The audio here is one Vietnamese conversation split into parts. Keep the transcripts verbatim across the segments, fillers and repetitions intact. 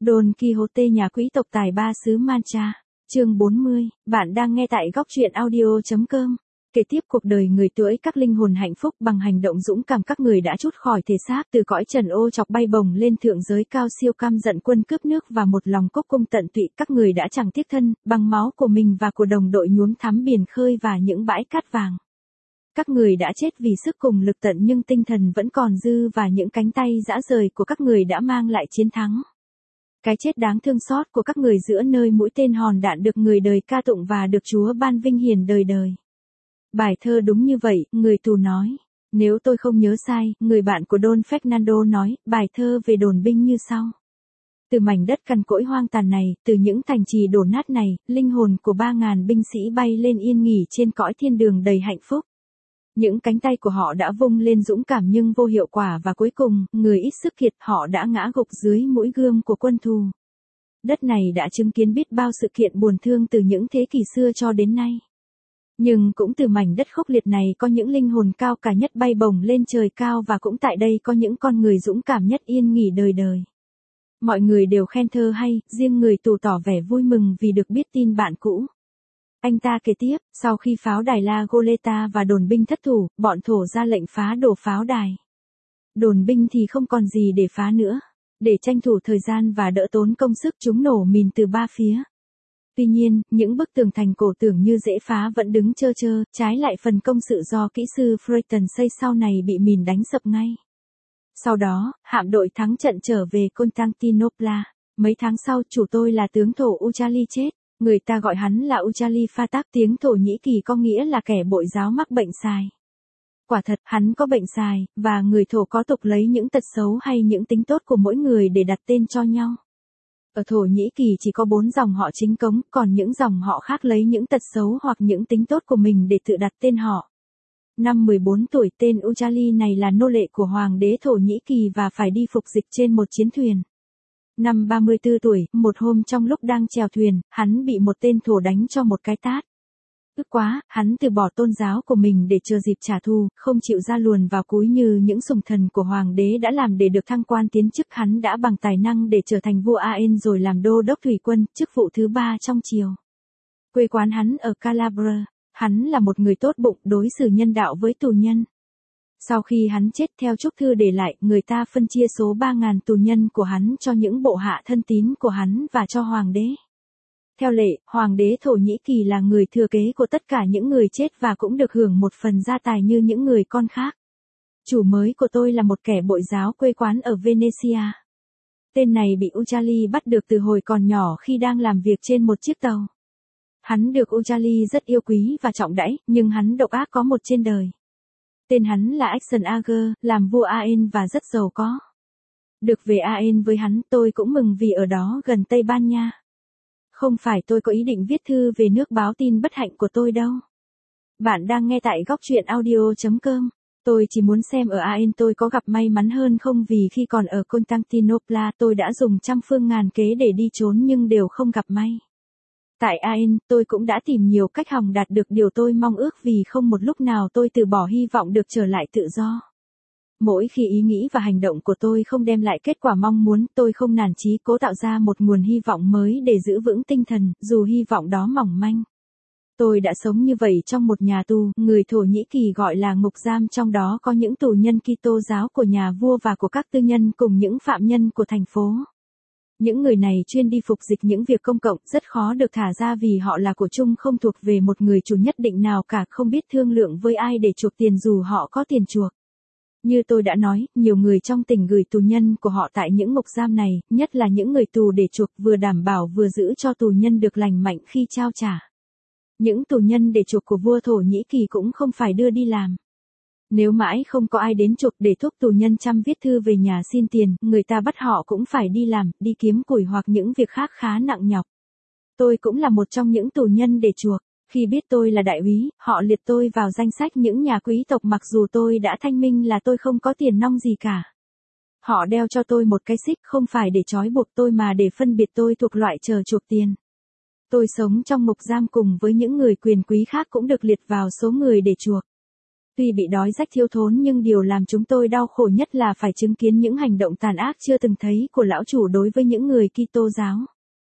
Don Quixote nhà quý tộc tài ba xứ Mancha. Chương bốn mươi, bạn đang nghe tại góc truyện audio chấm com. Kể tiếp cuộc đời người tuổi các linh hồn hạnh phúc bằng hành động dũng cảm, các người đã trút khỏi thể xác từ cõi trần ô chọc bay bổng lên thượng giới cao siêu, cam giận quân cướp nước và một lòng cốc cung tận tụy. Các người đã chẳng tiếc thân, bằng máu của mình và của đồng đội nhuốm thắm biển khơi và những bãi cát vàng. Các người đã chết vì sức cùng lực tận nhưng tinh thần vẫn còn dư, và những cánh tay rã rời của các người đã mang lại chiến thắng. Cái chết đáng thương xót của các người giữa nơi mũi tên hòn đạn được người đời ca tụng và được Chúa ban vinh hiển đời đời. Bài thơ đúng như vậy, người tù nói. Nếu tôi không nhớ sai, người bạn của Don Fernando nói, bài thơ về đồn binh như sau. Từ mảnh đất cằn cỗi hoang tàn này, từ những thành trì đổ nát này, linh hồn của ba ngàn binh sĩ bay lên yên nghỉ trên cõi thiên đường đầy hạnh phúc. Những cánh tay của họ đã vung lên dũng cảm nhưng vô hiệu quả, và cuối cùng, người ít sức kiệt, họ đã ngã gục dưới mũi gươm của quân thù. Đất này đã chứng kiến biết bao sự kiện buồn thương từ những thế kỷ xưa cho đến nay. Nhưng cũng từ mảnh đất khốc liệt này có những linh hồn cao cả nhất bay bổng lên trời cao, và cũng tại đây có những con người dũng cảm nhất yên nghỉ đời đời. Mọi người đều khen thơ hay, riêng người tù tỏ vẻ vui mừng vì được biết tin bạn cũ. Anh ta kể tiếp, sau khi pháo đài La Goleta và đồn binh thất thủ, bọn thổ ra lệnh phá đổ pháo đài. Đồn binh thì không còn gì để phá nữa. Để tranh thủ thời gian và đỡ tốn công sức, chúng nổ mìn từ ba phía. Tuy nhiên, những bức tường thành cổ tưởng như dễ phá vẫn đứng trơ trơ, trái lại phần công sự do kỹ sư Freyton xây sau này bị mìn đánh sập ngay. Sau đó, hạm đội thắng trận trở về Constantinople. Mấy tháng sau, chủ tôi là tướng thổ Uchali chết. Người ta gọi hắn là Uchali Fatah, tiếng Thổ Nhĩ Kỳ có nghĩa là kẻ bội giáo mắc bệnh sài. Quả thật, hắn có bệnh sài, và người Thổ có tục lấy những tật xấu hay những tính tốt của mỗi người để đặt tên cho nhau. Ở Thổ Nhĩ Kỳ chỉ có bốn dòng họ chính cống, còn những dòng họ khác lấy những tật xấu hoặc những tính tốt của mình để tự đặt tên họ. Năm mười bốn tuổi, tên Uchali này là nô lệ của hoàng đế Thổ Nhĩ Kỳ và phải đi phục dịch trên một chiến thuyền. Năm ba mươi tư tuổi, một hôm trong lúc đang chèo thuyền, hắn bị một tên Thổ đánh cho một cái tát. Tức quá, hắn từ bỏ tôn giáo của mình để chờ dịp trả thù, không chịu ra luồn vào cúi như những sùng thần của hoàng đế đã làm để được thăng quan tiến chức. Hắn đã bằng tài năng để trở thành vua Aen rồi làm đô đốc thủy quân, chức vụ thứ ba trong triều. Quê quán hắn ở Calabria. Hắn là một người tốt bụng, đối xử nhân đạo với tù nhân. Sau khi hắn chết, theo chúc thư để lại, người ta phân chia số ba ngàn tù nhân của hắn cho những bộ hạ thân tín của hắn và cho hoàng đế. Theo lệ, hoàng đế Thổ Nhĩ Kỳ là người thừa kế của tất cả những người chết và cũng được hưởng một phần gia tài như những người con khác. Chủ mới của tôi là một kẻ bội giáo quê quán ở Venecia. Tên này bị Uchali bắt được từ hồi còn nhỏ khi đang làm việc trên một chiếc tàu. Hắn được Uchali rất yêu quý và trọng đãi, nhưng hắn độc ác có một trên đời. Tên hắn là Action Ager, làm vua Aen và rất giàu có. Được về Aen với hắn, tôi cũng mừng vì ở đó gần Tây Ban Nha. Không phải tôi có ý định viết thư về nước báo tin bất hạnh của tôi đâu. Bạn đang nghe tại góc truyện audio chấm com. Tôi chỉ muốn xem ở Aen tôi có gặp may mắn hơn không, vì khi còn ở Constantinople tôi đã dùng trăm phương ngàn kế để đi trốn nhưng đều không gặp may. Tại Aen, tôi cũng đã tìm nhiều cách hòng đạt được điều tôi mong ước, vì không một lúc nào tôi từ bỏ hy vọng được trở lại tự do. Mỗi khi ý nghĩ và hành động của tôi không đem lại kết quả mong muốn, tôi không nản chí cố tạo ra một nguồn hy vọng mới để giữ vững tinh thần, dù hy vọng đó mỏng manh. Tôi đã sống như vậy trong một nhà tù, người Thổ Nhĩ Kỳ gọi là ngục giam, trong đó có những tù nhân Kitô giáo của nhà vua và của các tư nhân cùng những phạm nhân của thành phố. Những người này chuyên đi phục dịch những việc công cộng, rất khó được thả ra vì họ là của chung, không thuộc về một người chủ nhất định nào cả, không biết thương lượng với ai để chuộc tiền dù họ có tiền chuộc. Như tôi đã nói, nhiều người trong tỉnh gửi tù nhân của họ tại những ngục giam này, nhất là những người tù để chuộc, vừa đảm bảo vừa giữ cho tù nhân được lành mạnh khi trao trả. Những tù nhân để chuộc của vua Thổ Nhĩ Kỳ cũng không phải đưa đi làm. Nếu mãi không có ai đến chuộc để thúc tù nhân chăm viết thư về nhà xin tiền, người ta bắt họ cũng phải đi làm, đi kiếm củi hoặc những việc khác khá nặng nhọc. Tôi cũng là một trong những tù nhân để chuộc. Khi biết tôi là đại úy, họ liệt tôi vào danh sách những nhà quý tộc mặc dù tôi đã thanh minh là tôi không có tiền nong gì cả. Họ đeo cho tôi một cái xích không phải để trói buộc tôi mà để phân biệt tôi thuộc loại chờ chuộc tiền. Tôi sống trong ngục giam cùng với những người quyền quý khác cũng được liệt vào số người để chuộc. Tuy bị đói rách thiếu thốn nhưng điều làm chúng tôi đau khổ nhất là phải chứng kiến những hành động tàn ác chưa từng thấy của lão chủ đối với những người Kitô giáo.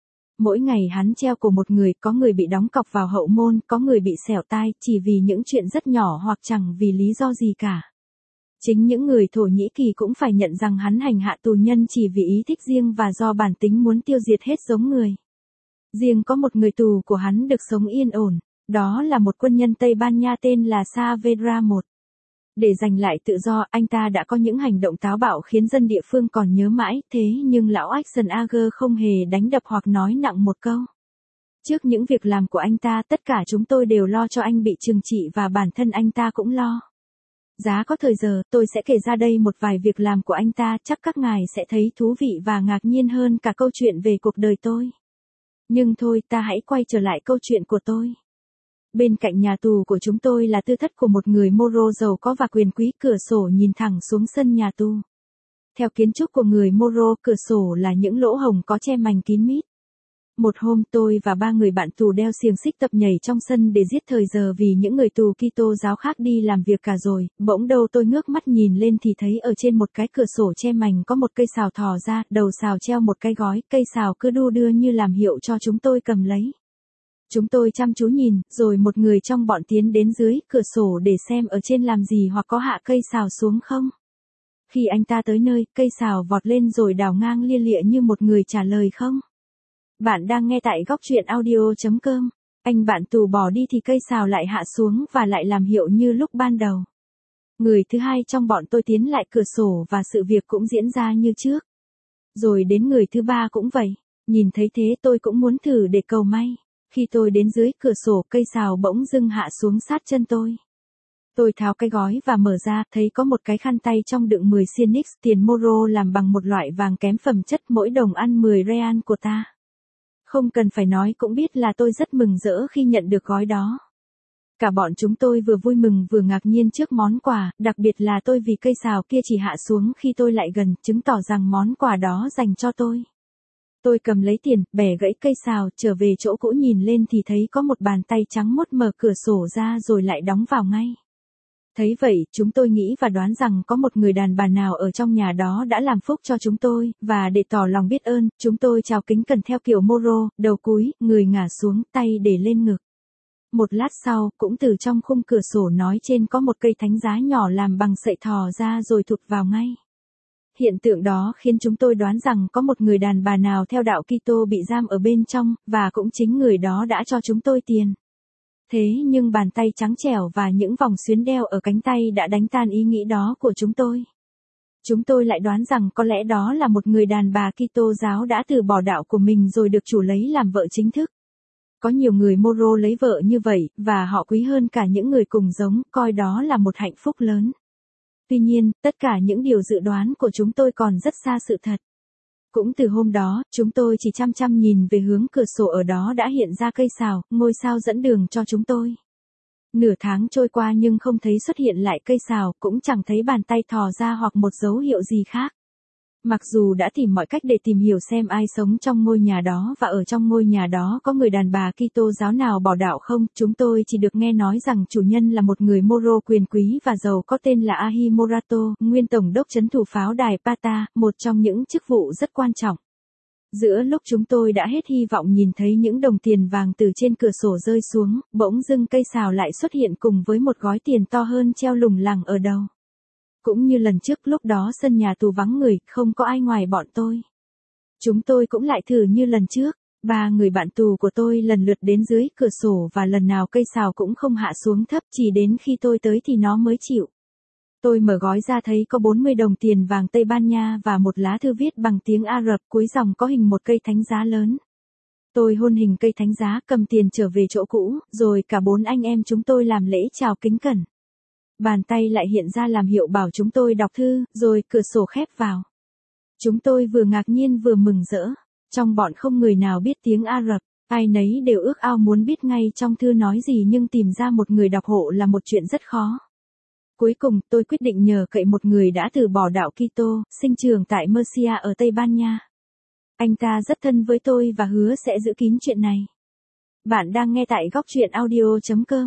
Mỗi ngày hắn treo cổ một người, có người bị đóng cọc vào hậu môn, có người bị xẻo tai, chỉ vì những chuyện rất nhỏ hoặc chẳng vì lý do gì cả. Chính những người Thổ Nhĩ Kỳ cũng phải nhận rằng hắn hành hạ tù nhân chỉ vì ý thích riêng và do bản tính muốn tiêu diệt hết giống người. Riêng có một người tù của hắn được sống yên ổn, đó là một quân nhân Tây Ban Nha tên là Saavedra một. Để giành lại tự do, anh ta đã có những hành động táo bạo khiến dân địa phương còn nhớ mãi, thế nhưng lão Schwarzenegger không hề đánh đập hoặc nói nặng một câu. Trước những việc làm của anh ta, tất cả chúng tôi đều lo cho anh bị trừng trị và bản thân anh ta cũng lo. Giá có thời giờ, tôi sẽ kể ra đây một vài việc làm của anh ta, chắc các ngài sẽ thấy thú vị và ngạc nhiên hơn cả câu chuyện về cuộc đời tôi. Nhưng thôi, ta hãy quay trở lại câu chuyện của tôi. Bên cạnh nhà tù của chúng tôi là tư thất của một người Moro giàu có và quyền quý, cửa sổ nhìn thẳng xuống sân nhà tù. Theo kiến trúc của người Moro, cửa sổ là những lỗ hổng có che mành kín mít. Một hôm tôi và ba người bạn tù đeo xiềng xích tập nhảy trong sân để giết thời giờ vì những người tù Kitô giáo khác đi làm việc cả rồi, bỗng đâu tôi ngước mắt nhìn lên thì thấy ở trên một cái cửa sổ che mành có một cây sào thò ra, đầu sào treo một cái gói, cây sào cứ đu đưa như làm hiệu cho chúng tôi cầm lấy. Chúng tôi chăm chú nhìn, rồi một người trong bọn tiến đến dưới cửa sổ để xem ở trên làm gì hoặc có hạ cây sào xuống không. Khi anh ta tới nơi, cây sào vọt lên rồi đào ngang lia lịa như một người trả lời không. Bạn đang nghe tại góc truyện audio chấm com. Anh bạn tù bỏ đi thì cây sào lại hạ xuống và lại làm hiệu như lúc ban đầu. Người thứ hai trong bọn tôi tiến lại cửa sổ và sự việc cũng diễn ra như trước. Rồi đến người thứ ba cũng vậy. Nhìn thấy thế tôi cũng muốn thử để cầu may. Khi tôi đến dưới cửa sổ, cây sào bỗng dưng hạ xuống sát chân tôi. Tôi tháo cái gói và mở ra, thấy có một cái khăn tay trong đựng mười Cienix, tiền Moro làm bằng một loại vàng kém phẩm chất, mỗi đồng ăn mười real của ta. Không cần phải nói cũng biết là tôi rất mừng rỡ khi nhận được gói đó. Cả bọn chúng tôi vừa vui mừng vừa ngạc nhiên trước món quà, đặc biệt là tôi vì cây sào kia chỉ hạ xuống khi tôi lại gần, chứng tỏ rằng món quà đó dành cho tôi. Tôi cầm lấy tiền, bẻ gãy cây sào, trở về chỗ cũ nhìn lên thì thấy có một bàn tay trắng muốt mở cửa sổ ra rồi lại đóng vào ngay. Thấy vậy, chúng tôi nghĩ và đoán rằng có một người đàn bà nào ở trong nhà đó đã làm phúc cho chúng tôi, và để tỏ lòng biết ơn, chúng tôi chào kính cẩn theo kiểu Moro, đầu cúi, người ngả xuống, tay để lên ngực. Một lát sau, cũng từ trong khung cửa sổ nói trên có một cây thánh giá nhỏ làm bằng sậy thò ra rồi thụt vào ngay. Hiện tượng đó khiến chúng tôi đoán rằng có một người đàn bà nào theo đạo Kitô bị giam ở bên trong, và cũng chính người đó đã cho chúng tôi tiền. Thế nhưng bàn tay trắng trẻo và những vòng xuyến đeo ở cánh tay đã đánh tan ý nghĩ đó của chúng tôi. Chúng tôi lại đoán rằng có lẽ đó là một người đàn bà Kitô giáo đã từ bỏ đạo của mình rồi được chủ lấy làm vợ chính thức. Có nhiều người Moro lấy vợ như vậy, và họ quý hơn cả những người cùng giống, coi đó là một hạnh phúc lớn. Tuy nhiên, tất cả những điều dự đoán của chúng tôi còn rất xa sự thật. Cũng từ hôm đó, chúng tôi chỉ chăm chăm nhìn về hướng cửa sổ, ở đó đã hiện ra cây sào, ngôi sao dẫn đường cho chúng tôi. Nửa tháng trôi qua nhưng không thấy xuất hiện lại cây sào, cũng chẳng thấy bàn tay thò ra hoặc một dấu hiệu gì khác. Mặc dù đã tìm mọi cách để tìm hiểu xem ai sống trong ngôi nhà đó và ở trong ngôi nhà đó có người đàn bà Kitô giáo nào bỏ đạo không, chúng tôi chỉ được nghe nói rằng chủ nhân là một người Moro quyền quý và giàu có tên là Ahi Morato, nguyên tổng đốc trấn thủ pháo đài Pata, một trong những chức vụ rất quan trọng. Giữa lúc chúng tôi đã hết hy vọng nhìn thấy những đồng tiền vàng từ trên cửa sổ rơi xuống, bỗng dưng cây sào lại xuất hiện cùng với một gói tiền to hơn treo lủng lẳng ở đầu. Cũng như lần trước, lúc đó sân nhà tù vắng người, không có ai ngoài bọn tôi. Chúng tôi cũng lại thử như lần trước, ba người bạn tù của tôi lần lượt đến dưới cửa sổ và lần nào cây sào cũng không hạ xuống thấp, chỉ đến khi tôi tới thì nó mới chịu. Tôi mở gói ra thấy có bốn mươi đồng tiền vàng Tây Ban Nha và một lá thư viết bằng tiếng Ả Rập, cuối dòng có hình một cây thánh giá lớn. Tôi hôn hình cây thánh giá, cầm tiền trở về chỗ cũ, rồi cả bốn anh em chúng tôi làm lễ chào kính cẩn. Bàn tay lại hiện ra làm hiệu bảo chúng tôi đọc thư, rồi cửa sổ khép vào. Chúng tôi vừa ngạc nhiên vừa mừng rỡ. Trong bọn không người nào biết tiếng Ả Rập, ai nấy đều ước ao muốn biết ngay trong thư nói gì, nhưng tìm ra một người đọc hộ là một chuyện rất khó. Cuối cùng, tôi quyết định nhờ cậy một người đã từ bỏ đạo Kitô, sinh trưởng tại Murcia ở Tây Ban Nha. Anh ta rất thân với tôi và hứa sẽ giữ kín chuyện này. Bạn đang nghe tại góc truyện audio chấm com.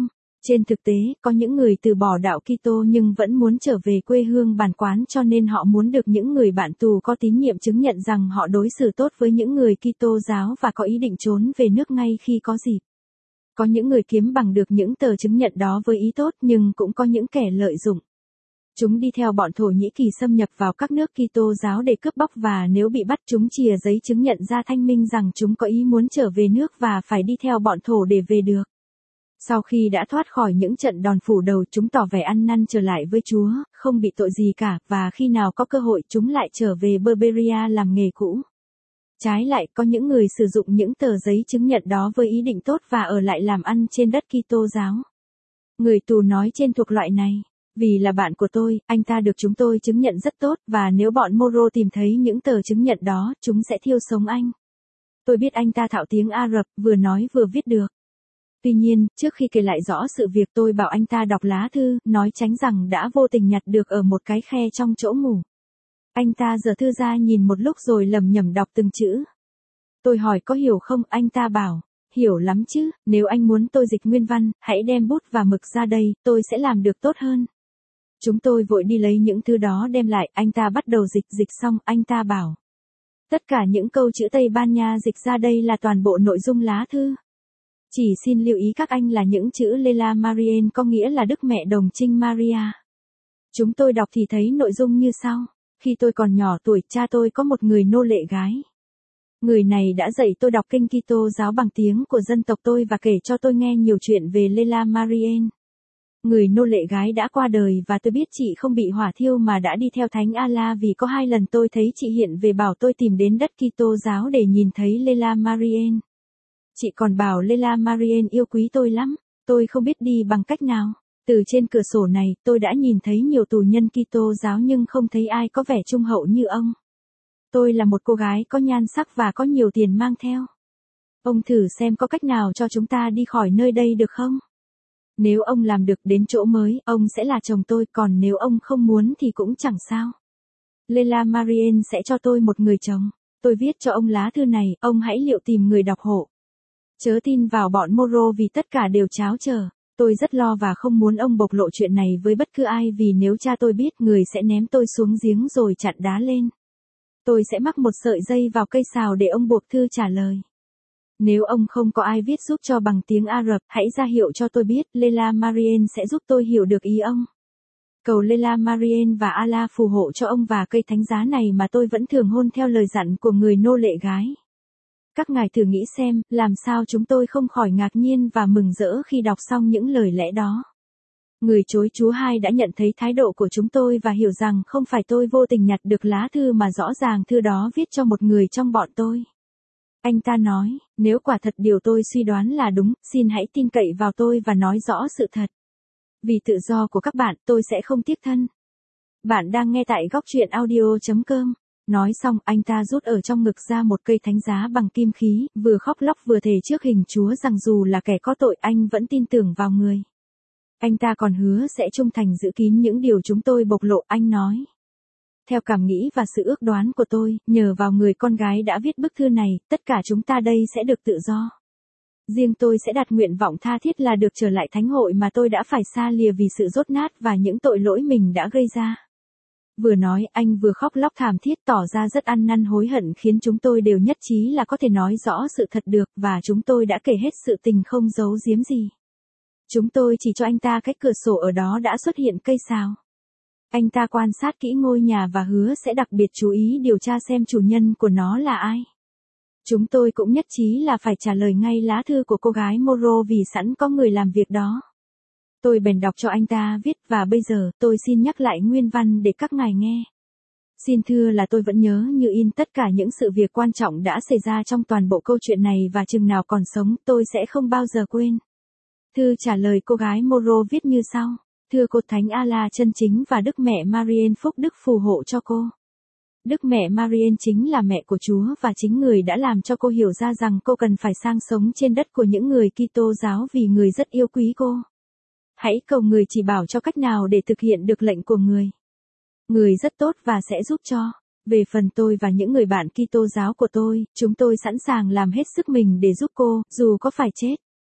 Trên thực tế, có những người từ bỏ đạo Kitô nhưng vẫn muốn trở về quê hương bản quán cho nên họ muốn được những người bạn tù có tín nhiệm chứng nhận rằng họ đối xử tốt với những người Kitô giáo và có ý định trốn về nước ngay khi có dịp. Có những người kiếm bằng được những tờ chứng nhận đó với ý tốt nhưng cũng có những kẻ lợi dụng. Chúng đi theo bọn Thổ Nhĩ Kỳ xâm nhập vào các nước Kitô giáo để cướp bóc và nếu bị bắt chúng chìa giấy chứng nhận ra thanh minh rằng chúng có ý muốn trở về nước và phải đi theo bọn Thổ để về được. Sau khi đã thoát khỏi những trận đòn phủ đầu chúng tỏ vẻ ăn năn trở lại với Chúa, không bị tội gì cả và khi nào có cơ hội chúng lại trở về Berberia làm nghề cũ. Trái lại có những người sử dụng những tờ giấy chứng nhận đó với ý định tốt và ở lại làm ăn trên đất Kitô giáo. Người tù nói trên thuộc loại này. Vì là bạn của tôi, anh ta được chúng tôi chứng nhận rất tốt và nếu bọn Moro tìm thấy những tờ chứng nhận đó, chúng sẽ thiêu sống anh. Tôi biết anh ta thạo tiếng Ả Rập, vừa nói vừa viết được. Tuy nhiên, trước khi kể lại rõ sự việc tôi bảo anh ta đọc lá thư, nói tránh rằng đã vô tình nhặt được ở một cái khe trong chỗ ngủ. Anh ta giở thư ra nhìn một lúc rồi lẩm nhẩm đọc từng chữ. Tôi hỏi có hiểu không, anh ta bảo, hiểu lắm chứ, nếu anh muốn tôi dịch nguyên văn, hãy đem bút và mực ra đây, tôi sẽ làm được tốt hơn. Chúng tôi vội đi lấy những thứ đó đem lại, anh ta bắt đầu dịch dịch xong, anh ta bảo. Tất cả những câu chữ Tây Ban Nha dịch ra đây là toàn bộ nội dung lá thư. Chỉ xin lưu ý các anh là những chữ Lela Marien có nghĩa là Đức Mẹ Đồng Trinh Maria. Chúng tôi đọc thì thấy nội dung như sau. Khi tôi còn nhỏ tuổi, cha tôi có một người nô lệ gái. Người này đã dạy tôi đọc kinh Kitô giáo bằng tiếng của dân tộc tôi và kể cho tôi nghe nhiều chuyện về Lela Marien. Người nô lệ gái đã qua đời và tôi biết chị không bị hỏa thiêu mà đã đi theo Thánh Allah vì có hai lần tôi thấy chị hiện về bảo tôi tìm đến đất Kitô giáo để nhìn thấy Lela Marien. Chị còn bảo Lela Marien yêu quý tôi lắm, tôi không biết đi bằng cách nào. Từ trên cửa sổ này, tôi đã nhìn thấy nhiều tù nhân Kitô giáo nhưng không thấy ai có vẻ trung hậu như ông. Tôi là một cô gái có nhan sắc và có nhiều tiền mang theo. Ông thử xem có cách nào cho chúng ta đi khỏi nơi đây được không? Nếu ông làm được đến chỗ mới, ông sẽ là chồng tôi, còn nếu ông không muốn thì cũng chẳng sao. Lela Marien sẽ cho tôi một người chồng. Tôi viết cho ông lá thư này, ông hãy liệu tìm người đọc hộ. Chớ tin vào bọn Moro vì tất cả đều tráo trở. Tôi rất lo và không muốn ông bộc lộ chuyện này với bất cứ ai vì nếu cha tôi biết người sẽ ném tôi xuống giếng rồi chặn đá lên. Tôi sẽ mắc một sợi dây vào cây sào để ông buộc thư trả lời. Nếu ông không có ai viết giúp cho bằng tiếng Ả Rập, hãy ra hiệu cho tôi biết, Lela Marien sẽ giúp tôi hiểu được ý ông. Cầu Lela Marien và Allah phù hộ cho ông và cây thánh giá này mà tôi vẫn thường hôn theo lời dặn của người nô lệ gái. Các ngài thử nghĩ xem, làm sao chúng tôi không khỏi ngạc nhiên và mừng rỡ khi đọc xong những lời lẽ đó. Người chối Chúa hai đã nhận thấy thái độ của chúng tôi và hiểu rằng không phải tôi vô tình nhặt được lá thư mà rõ ràng thư đó viết cho một người trong bọn tôi. Anh ta nói, nếu quả thật điều tôi suy đoán là đúng, xin hãy tin cậy vào tôi và nói rõ sự thật. Vì tự do của các bạn, tôi sẽ không tiếc thân. Bạn đang nghe tại góc truyện audio chấm com. Nói xong, anh ta rút ở trong ngực ra một cây thánh giá bằng kim khí, vừa khóc lóc vừa thề trước hình Chúa rằng dù là kẻ có tội anh vẫn tin tưởng vào người. Anh ta còn hứa sẽ trung thành giữ kín những điều chúng tôi bộc lộ, anh nói. Theo cảm nghĩ và sự ước đoán của tôi, nhờ vào người con gái đã viết bức thư này, tất cả chúng ta đây sẽ được tự do. Riêng tôi sẽ đặt nguyện vọng tha thiết là được trở lại thánh hội mà tôi đã phải xa lìa vì sự dốt nát và những tội lỗi mình đã gây ra. Vừa nói, anh vừa khóc lóc thảm thiết tỏ ra rất ăn năn hối hận khiến chúng tôi đều nhất trí là có thể nói rõ sự thật được và chúng tôi đã kể hết sự tình không giấu giếm gì. Chúng tôi chỉ cho anh ta cách cửa sổ ở đó đã xuất hiện cây sào. Anh ta quan sát kỹ ngôi nhà và hứa sẽ đặc biệt chú ý điều tra xem chủ nhân của nó là ai. Chúng tôi cũng nhất trí là phải trả lời ngay lá thư của cô gái Moro vì sẵn có người làm việc đó. Tôi bèn đọc cho anh ta viết và bây giờ tôi xin nhắc lại nguyên văn để các ngài nghe. Xin thưa là tôi vẫn nhớ như in tất cả những sự việc quan trọng đã xảy ra trong toàn bộ câu chuyện này và chừng nào còn sống tôi sẽ không bao giờ quên. Thư trả lời cô gái Moro viết như sau. Thưa cô Thánh Allah chân chính và Đức Mẹ Marien phúc đức phù hộ cho cô. Đức Mẹ Marien chính là mẹ của Chúa và chính người đã làm cho cô hiểu ra rằng cô cần phải sang sống trên đất của những người Kitô giáo vì người rất yêu quý cô. Hãy cầu người chỉ bảo cho cách nào để thực hiện được lệnh của người. Người rất tốt và sẽ giúp cho. Về phần tôi và những người bạn Kitô giáo của tôi, chúng tôi sẵn sàng làm hết sức mình để giúp cô, dù có phải chết.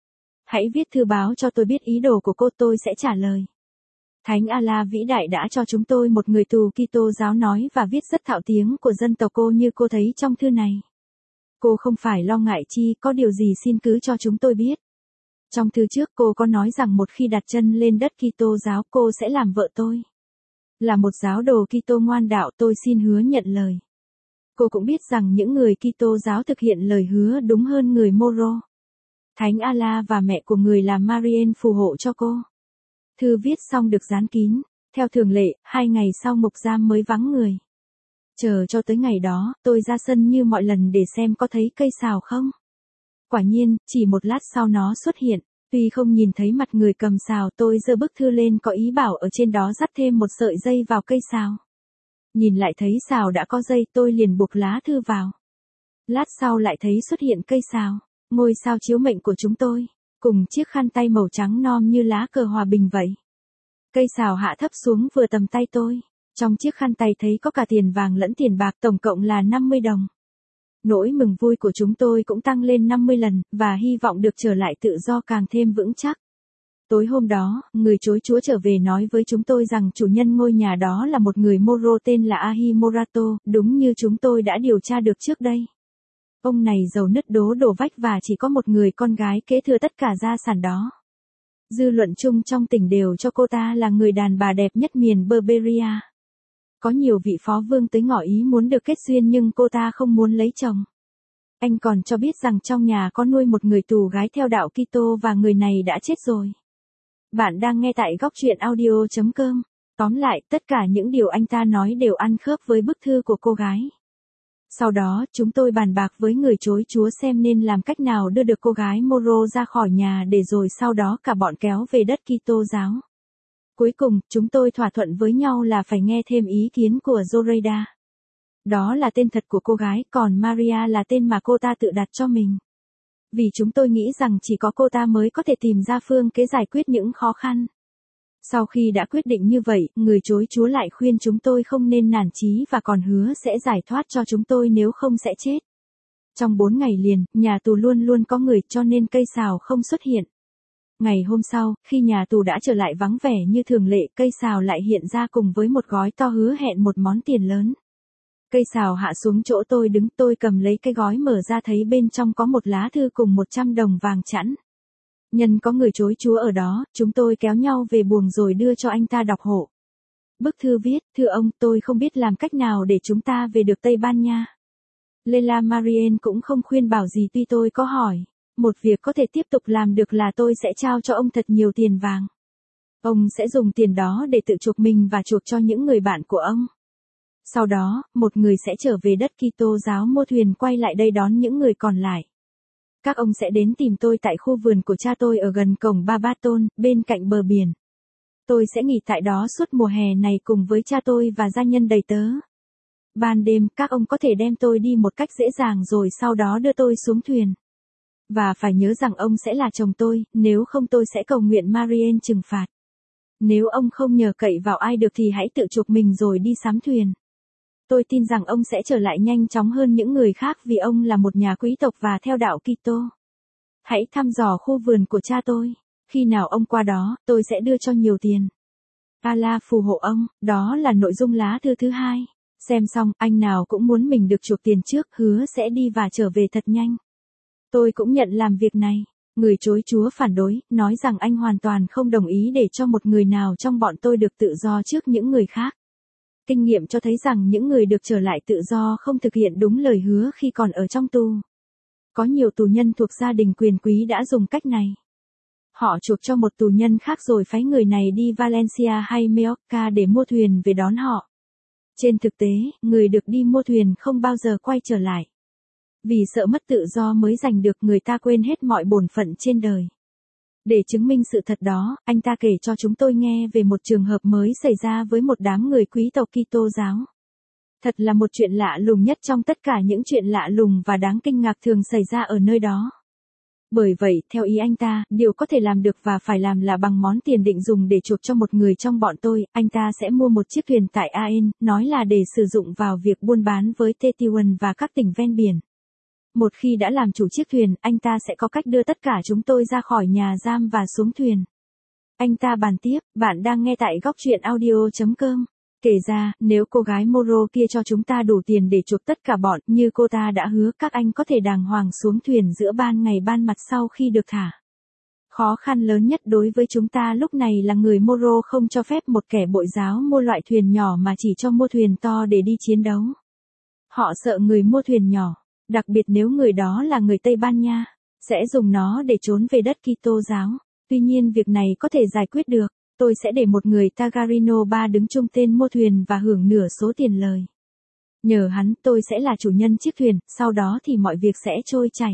Hãy viết thư báo cho tôi biết ý đồ của cô, tôi sẽ trả lời. Thánh Allah vĩ đại đã cho chúng tôi một người tù Kitô giáo nói và viết rất thạo tiếng của dân tộc cô như cô thấy trong thư này. Cô không phải lo ngại chi, có điều gì xin cứ cho chúng tôi biết. Trong thư trước cô có nói rằng một khi đặt chân lên đất Kitô giáo cô sẽ làm vợ tôi. Là một giáo đồ Kitô ngoan đạo, tôi xin hứa nhận lời. Cô cũng biết rằng những người Kitô giáo thực hiện lời hứa đúng hơn người Moro. Thánh Allah và mẹ của người là Marian phù hộ cho cô. Thư viết xong được dán kín. Theo thường lệ, hai ngày sau mục giam mới vắng người. Chờ cho tới ngày đó, tôi ra sân như mọi lần để xem có thấy cây sào không. Quả nhiên, chỉ một lát sau nó xuất hiện. Tuy không nhìn thấy mặt người cầm sào, tôi giơ bức thư lên có ý bảo ở trên đó dắt thêm một sợi dây vào cây sào. Nhìn lại thấy sào đã có dây, tôi liền buộc lá thư vào. Lát sau lại thấy xuất hiện cây sào, ngôi sao chiếu mệnh của chúng tôi, cùng chiếc khăn tay màu trắng non như lá cờ hòa bình vậy. Cây sào hạ thấp xuống vừa tầm tay tôi. Trong chiếc khăn tay thấy có cả tiền vàng lẫn tiền bạc, tổng cộng là năm mươi đồng. Nỗi mừng vui của chúng tôi cũng tăng lên năm mươi lần, và hy vọng được trở lại tự do càng thêm vững chắc. Tối hôm đó, người chối Chúa trở về nói với chúng tôi rằng chủ nhân ngôi nhà đó là một người Moro tên là Ahi Morato, đúng như chúng tôi đã điều tra được trước đây. Ông này giàu nứt đố đổ vách và chỉ có một người con gái kế thừa tất cả gia sản đó. Dư luận chung trong tỉnh đều cho cô ta là người đàn bà đẹp nhất miền Berberia. Có nhiều vị phó vương tới ngỏ ý muốn được kết duyên nhưng cô ta không muốn lấy chồng. Anh còn cho biết rằng trong nhà có nuôi một người tù gái theo đạo Kitô và người này đã chết rồi. Bạn đang nghe tại góc truyện audio chấm com. Tóm lại, tất cả những điều anh ta nói đều ăn khớp với bức thư của cô gái. Sau đó, chúng tôi bàn bạc với người chối Chúa xem nên làm cách nào đưa được cô gái Moro ra khỏi nhà để rồi sau đó cả bọn kéo về đất Kitô giáo. Cuối cùng, chúng tôi thỏa thuận với nhau là phải nghe thêm ý kiến của Zoraida. Đó là tên thật của cô gái, còn Maria là tên mà cô ta tự đặt cho mình. Vì chúng tôi nghĩ rằng chỉ có cô ta mới có thể tìm ra phương kế giải quyết những khó khăn. Sau khi đã quyết định như vậy, người chối Chúa lại khuyên chúng tôi không nên nản chí và còn hứa sẽ giải thoát cho chúng tôi nếu không sẽ chết. Trong bốn ngày liền, nhà tù luôn luôn có người cho nên cây sào không xuất hiện. Ngày hôm sau, khi nhà tù đã trở lại vắng vẻ như thường lệ, cây sào lại hiện ra cùng với một gói to hứa hẹn một món tiền lớn. Cây sào hạ xuống chỗ tôi đứng, tôi cầm lấy cái gói mở ra thấy bên trong có một lá thư cùng một trăm đồng vàng chẵn. Nhân có người chối Chúa ở đó, chúng tôi kéo nhau về buồng rồi đưa cho anh ta đọc hộ. Bức thư viết, thưa ông, tôi không biết làm cách nào để chúng ta về được Tây Ban Nha. Leila Marian cũng không khuyên bảo gì tuy tôi có hỏi. Một việc có thể tiếp tục làm được là tôi sẽ trao cho ông thật nhiều tiền vàng. Ông sẽ dùng tiền đó để tự chuộc mình và chuộc cho những người bạn của ông. Sau đó, một người sẽ trở về đất Kitô giáo mua thuyền quay lại đây đón những người còn lại. Các ông sẽ đến tìm tôi tại khu vườn của cha tôi ở gần cổng Babaton, bên cạnh bờ biển. Tôi sẽ nghỉ tại đó suốt mùa hè này cùng với cha tôi và gia nhân đầy tớ. Ban đêm, các ông có thể đem tôi đi một cách dễ dàng rồi sau đó đưa tôi xuống thuyền. Và phải nhớ rằng ông sẽ là chồng tôi, nếu không tôi sẽ cầu nguyện Marian trừng phạt. Nếu ông không nhờ cậy vào ai được thì hãy tự chuộc mình rồi đi sắm thuyền. Tôi tin rằng ông sẽ trở lại nhanh chóng hơn những người khác vì ông là một nhà quý tộc và theo đạo Kitô. Hãy thăm dò khu vườn của cha tôi. Khi nào ông qua đó, tôi sẽ đưa cho nhiều tiền. Allah phù hộ ông, đó là nội dung lá thư thứ hai. Xem xong, anh nào cũng muốn mình được chuộc tiền trước, hứa sẽ đi và trở về thật nhanh. Tôi cũng nhận làm việc này. Người chối Chúa phản đối, nói rằng anh hoàn toàn không đồng ý để cho một người nào trong bọn tôi được tự do trước những người khác. Kinh nghiệm cho thấy rằng những người được trở lại tự do không thực hiện đúng lời hứa khi còn ở trong tù. Có nhiều tù nhân thuộc gia đình quyền quý đã dùng cách này. Họ chuộc cho một tù nhân khác rồi phái người này đi Valencia hay Mallorca để mua thuyền về đón họ. Trên thực tế, người được đi mua thuyền không bao giờ quay trở lại. Vì sợ mất tự do mới giành được, người ta quên hết mọi bổn phận trên đời. Để chứng minh sự thật đó, anh ta kể cho chúng tôi nghe về một trường hợp mới xảy ra với một đám người quý tộc Kitô giáo. Thật là một chuyện lạ lùng nhất trong tất cả những chuyện lạ lùng và đáng kinh ngạc thường xảy ra ở nơi đó. Bởi vậy, theo ý anh ta, điều có thể làm được và phải làm là bằng món tiền định dùng để chuộc cho một người trong bọn tôi, anh ta sẽ mua một chiếc thuyền tại Aen, nói là để sử dụng vào việc buôn bán với Tetuan và các tỉnh ven biển. Một khi đã làm chủ chiếc thuyền, anh ta sẽ có cách đưa tất cả chúng tôi ra khỏi nhà giam và xuống thuyền. Anh ta bàn tiếp, bạn đang nghe tại góc truyện audio.com. Kể ra, nếu cô gái Moro kia cho chúng ta đủ tiền để chuộc tất cả bọn, như cô ta đã hứa, các anh có thể đàng hoàng xuống thuyền giữa ban ngày ban mặt sau khi được thả. Khó khăn lớn nhất đối với chúng ta lúc này là người Moro không cho phép một kẻ bội giáo mua loại thuyền nhỏ mà chỉ cho mua thuyền to để đi chiến đấu. Họ sợ người mua thuyền nhỏ, đặc biệt nếu người đó là người Tây Ban Nha, sẽ dùng nó để trốn về đất Kitô giáo. Tuy nhiên việc này có thể giải quyết được, tôi sẽ để một người Tagarino ba đứng chung tên mua thuyền và hưởng nửa số tiền lời. Nhờ hắn tôi sẽ là chủ nhân chiếc thuyền, sau đó thì mọi việc sẽ trôi chảy.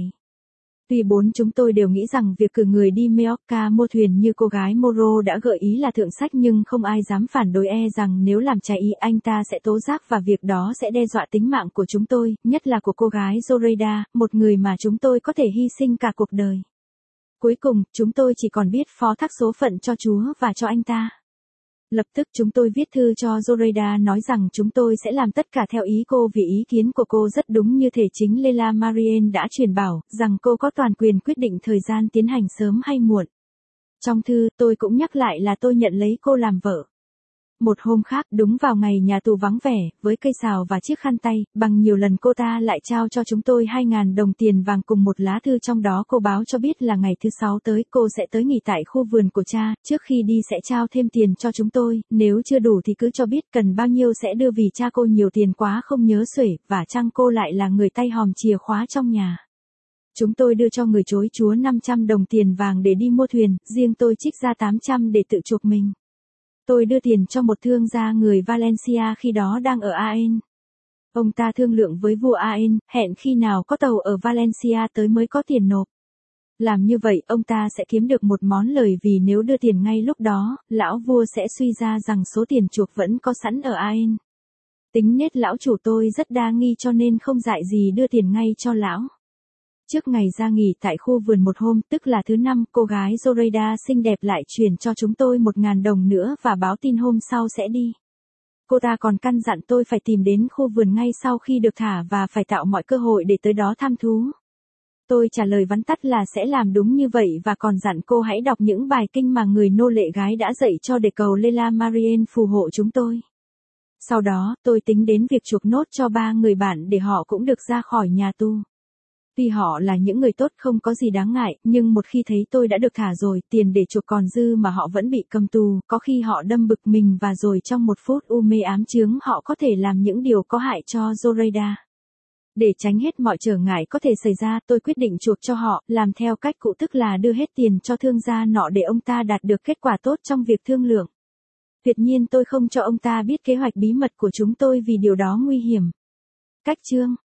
Tuy bốn chúng tôi đều nghĩ rằng việc cử người đi Majorca mua thuyền như cô gái Moro đã gợi ý là thượng sách, nhưng không ai dám phản đối, e rằng nếu làm trái ý anh ta sẽ tố giác và việc đó sẽ đe dọa tính mạng của chúng tôi, nhất là của cô gái Zoraida, một người mà chúng tôi có thể hy sinh cả cuộc đời. Cuối cùng, chúng tôi chỉ còn biết phó thác số phận cho Chúa và cho anh ta. Lập tức chúng tôi viết thư cho Zoraida nói rằng chúng tôi sẽ làm tất cả theo ý cô vì ý kiến của cô rất đúng, như thể chính Leila Marienne đã truyền bảo, rằng cô có toàn quyền quyết định thời gian tiến hành sớm hay muộn. Trong thư, tôi cũng nhắc lại là tôi nhận lấy cô làm vợ. Một hôm khác, đúng vào ngày nhà tù vắng vẻ, với cây sào và chiếc khăn tay, bằng nhiều lần cô ta lại trao cho chúng tôi hai ngàn đồng tiền vàng cùng một lá thư, trong đó cô báo cho biết là ngày thứ sáu tới cô sẽ tới nghỉ tại khu vườn của cha, trước khi đi sẽ trao thêm tiền cho chúng tôi, nếu chưa đủ thì cứ cho biết cần bao nhiêu sẽ đưa, vì cha cô nhiều tiền quá không nhớ xuể, và chăng cô lại là người tay hòm chìa khóa trong nhà. Chúng tôi đưa cho người chối Chúa năm trăm đồng tiền vàng để đi mua thuyền, riêng tôi trích ra tám trăm để tự chuộc mình. Tôi đưa tiền cho một thương gia người Valencia khi đó đang ở Aen. Ông ta thương lượng với vua Aen, hẹn khi nào có tàu ở Valencia tới mới có tiền nộp. Làm như vậy, ông ta sẽ kiếm được một món lời, vì nếu đưa tiền ngay lúc đó, lão vua sẽ suy ra rằng số tiền chuộc vẫn có sẵn ở Aen. Tính nết lão chủ tôi rất đa nghi, cho nên không dại gì đưa tiền ngay cho lão. Trước ngày ra nghỉ tại khu vườn một hôm, tức là thứ năm, cô gái Zoraida xinh đẹp lại chuyển cho chúng tôi một ngàn đồng nữa và báo tin hôm sau sẽ đi. Cô ta còn căn dặn tôi phải tìm đến khu vườn ngay sau khi được thả và phải tạo mọi cơ hội để tới đó thăm thú. Tôi trả lời vắn tắt là sẽ làm đúng như vậy, và còn dặn cô hãy đọc những bài kinh mà người nô lệ gái đã dạy cho để cầu Leila Marienne phù hộ chúng tôi. Sau đó, tôi tính đến việc chuộc nốt cho ba người bạn để họ cũng được ra khỏi nhà tù. Tuy họ là những người tốt không có gì đáng ngại, nhưng một khi thấy tôi đã được thả rồi, tiền để chuộc còn dư mà họ vẫn bị cầm tù, có khi họ đâm bực mình và rồi trong một phút u mê ám chướng họ có thể làm những điều có hại cho Zoraida. Để tránh hết mọi trở ngại có thể xảy ra, tôi quyết định chuộc cho họ, làm theo cách cũ, tức là đưa hết tiền cho thương gia nọ để ông ta đạt được kết quả tốt trong việc thương lượng. Tuyệt nhiên tôi không cho ông ta biết kế hoạch bí mật của chúng tôi vì điều đó nguy hiểm. Cách chương